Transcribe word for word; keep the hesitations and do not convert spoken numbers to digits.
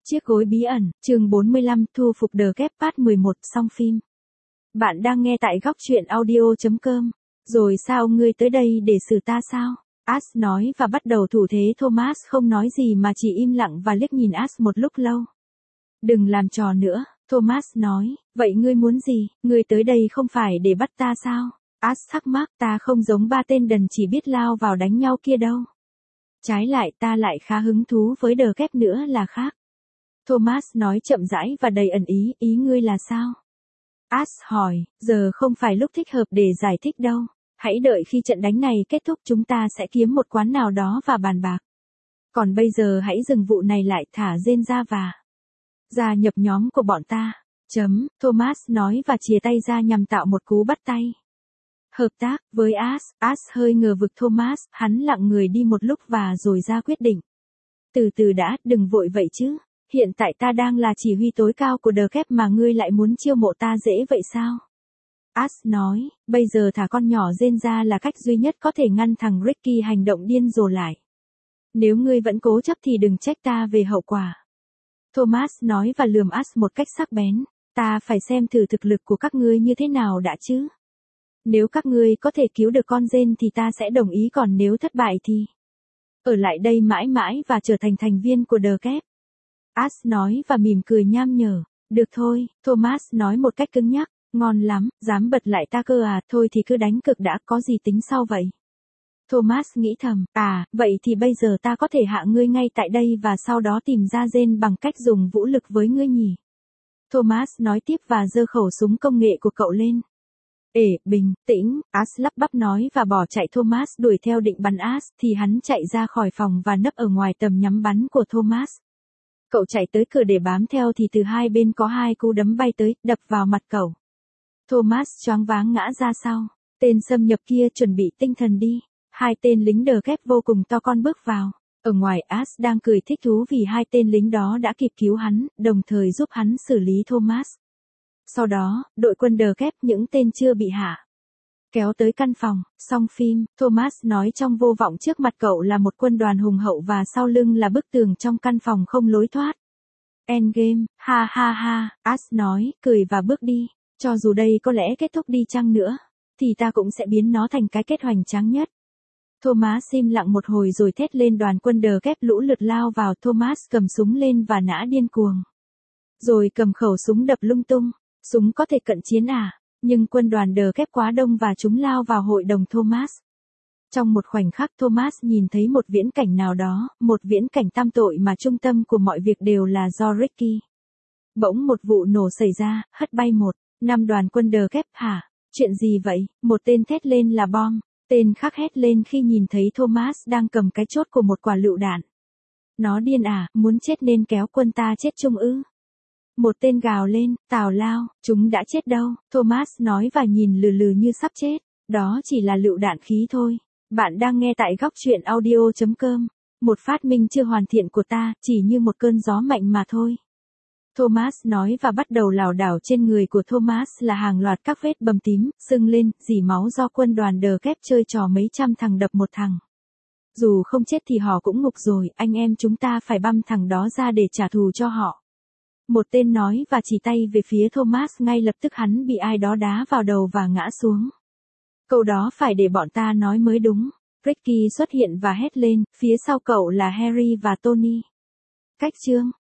Chiếc gối bí ẩn, chương bốn mươi lăm, thu phục The Kép Part mười một, xong phim. Bạn đang nghe tại góc truyện audio chấm com. Rồi sao ngươi tới đây để xử ta sao? Ash nói và bắt đầu thủ thế. Thomas không nói gì mà chỉ im lặng và liếc nhìn Ash một lúc lâu. Đừng làm trò nữa, Thomas nói, vậy ngươi muốn gì, ngươi tới đây không phải để bắt ta sao? Ash thắc mắc, ta không giống ba tên đần chỉ biết lao vào đánh nhau kia đâu. Trái lại ta lại khá hứng thú với The Kép nữa là khác. Thomas nói chậm rãi và đầy ẩn ý, ý ngươi là sao? Ash hỏi, giờ không phải lúc thích hợp để giải thích đâu. Hãy đợi khi trận đánh này kết thúc chúng ta sẽ kiếm một quán nào đó và bàn bạc. Còn bây giờ hãy dừng vụ này lại, thả Jane ra và gia nhập nhóm của bọn ta. Chấm, Thomas nói và chìa tay ra nhằm tạo một cú bắt tay. Hợp tác với Ash. Ash hơi ngờ vực Thomas, hắn lặng người đi một lúc và rồi ra quyết định. Từ từ đã, đừng vội vậy chứ. Hiện tại ta đang là chỉ huy tối cao của The Kép mà ngươi lại muốn chiêu mộ ta dễ vậy sao? Ash nói, bây giờ thả con nhỏ Jane ra là cách duy nhất có thể ngăn thằng Ricky hành động điên rồ lại. Nếu ngươi vẫn cố chấp thì đừng trách ta về hậu quả. Thomas nói và lườm Ash một cách sắc bén, ta phải xem thử thực lực của các ngươi như thế nào đã chứ. Nếu các ngươi có thể cứu được con Jane thì ta sẽ đồng ý, còn nếu thất bại thì ở lại đây mãi mãi và trở thành thành viên của The Kép. Ash nói và mỉm cười nham nhở. Được thôi, Thomas nói một cách cứng nhắc, ngon lắm, dám bật lại ta cơ à, thôi thì cứ đánh cực đã, có gì tính sau vậy. Thomas nghĩ thầm, à, vậy thì bây giờ ta có thể hạ ngươi ngay tại đây và sau đó tìm ra Jane bằng cách dùng vũ lực với ngươi nhỉ. Thomas nói tiếp và giơ khẩu súng công nghệ của cậu lên. Ê, bình tĩnh, Ash lắp bắp nói và bỏ chạy. Thomas đuổi theo định bắn Ash thì hắn chạy ra khỏi phòng và nấp ở ngoài tầm nhắm bắn của Thomas. Cậu chạy tới cửa để bám theo thì từ hai bên có hai cú đấm bay tới, đập vào mặt cậu. Thomas choáng váng ngã ra sau. Tên xâm nhập kia chuẩn bị tinh thần đi. Hai tên lính The Kép vô cùng to con bước vào. Ở ngoài Ash đang cười thích thú vì hai tên lính đó đã kịp cứu hắn, đồng thời giúp hắn xử lý Thomas. Sau đó, đội quân The Kép, những tên chưa bị hạ, kéo tới căn phòng. Xong phim, Thomas nói trong vô vọng, trước mặt cậu là một quân đoàn hùng hậu và sau lưng là bức tường trong căn phòng không lối thoát. Endgame, ha ha ha, Ash nói, cười và bước đi. Cho dù đây có lẽ kết thúc đi chăng nữa, thì ta cũng sẽ biến nó thành cái kết hoành tráng nhất. Thomas im lặng một hồi rồi thét lên. Đoàn quân The Kép lũ lượt lao vào. Thomas cầm súng lên và nã điên cuồng. Rồi cầm khẩu súng đập lung tung. Súng có thể cận chiến à? Nhưng quân đoàn The Kép quá đông và chúng lao vào hội đồng Thomas. Trong một khoảnh khắc Thomas nhìn thấy một viễn cảnh nào đó, một viễn cảnh tăm tội mà trung tâm của mọi việc đều là do Ricky. Bỗng một vụ nổ xảy ra, hất bay một, năm đoàn quân The Kép. Hả? Chuyện gì vậy? Một tên thét lên là bom. Tên khác hét lên khi nhìn thấy Thomas đang cầm cái chốt của một quả lựu đạn. Nó điên à, muốn chết nên kéo quân ta chết chung ư? Một tên gào lên, tào lao, chúng đã chết đâu, Thomas nói và nhìn lừ lừ như sắp chết. Đó chỉ là lựu đạn khí thôi. Bạn đang nghe tại góc truyện audio chấm com. Một phát minh chưa hoàn thiện của ta, chỉ như một cơn gió mạnh mà thôi. Thomas nói và bắt đầu lảo đảo. Trên người của Thomas là hàng loạt các vết bầm tím, sưng lên, rỉ máu do quân đoàn The Kép chơi trò mấy trăm thằng đập một thằng. Dù không chết thì họ cũng ngục rồi, anh em chúng ta phải băm thằng đó ra để trả thù cho họ. Một tên nói và chỉ tay về phía Thomas. Ngay lập tức hắn bị ai đó đá vào đầu và ngã xuống. Câu đó phải để bọn ta nói mới đúng. Ricky xuất hiện và hét lên, phía sau cậu là Harry và Tony. Cách chương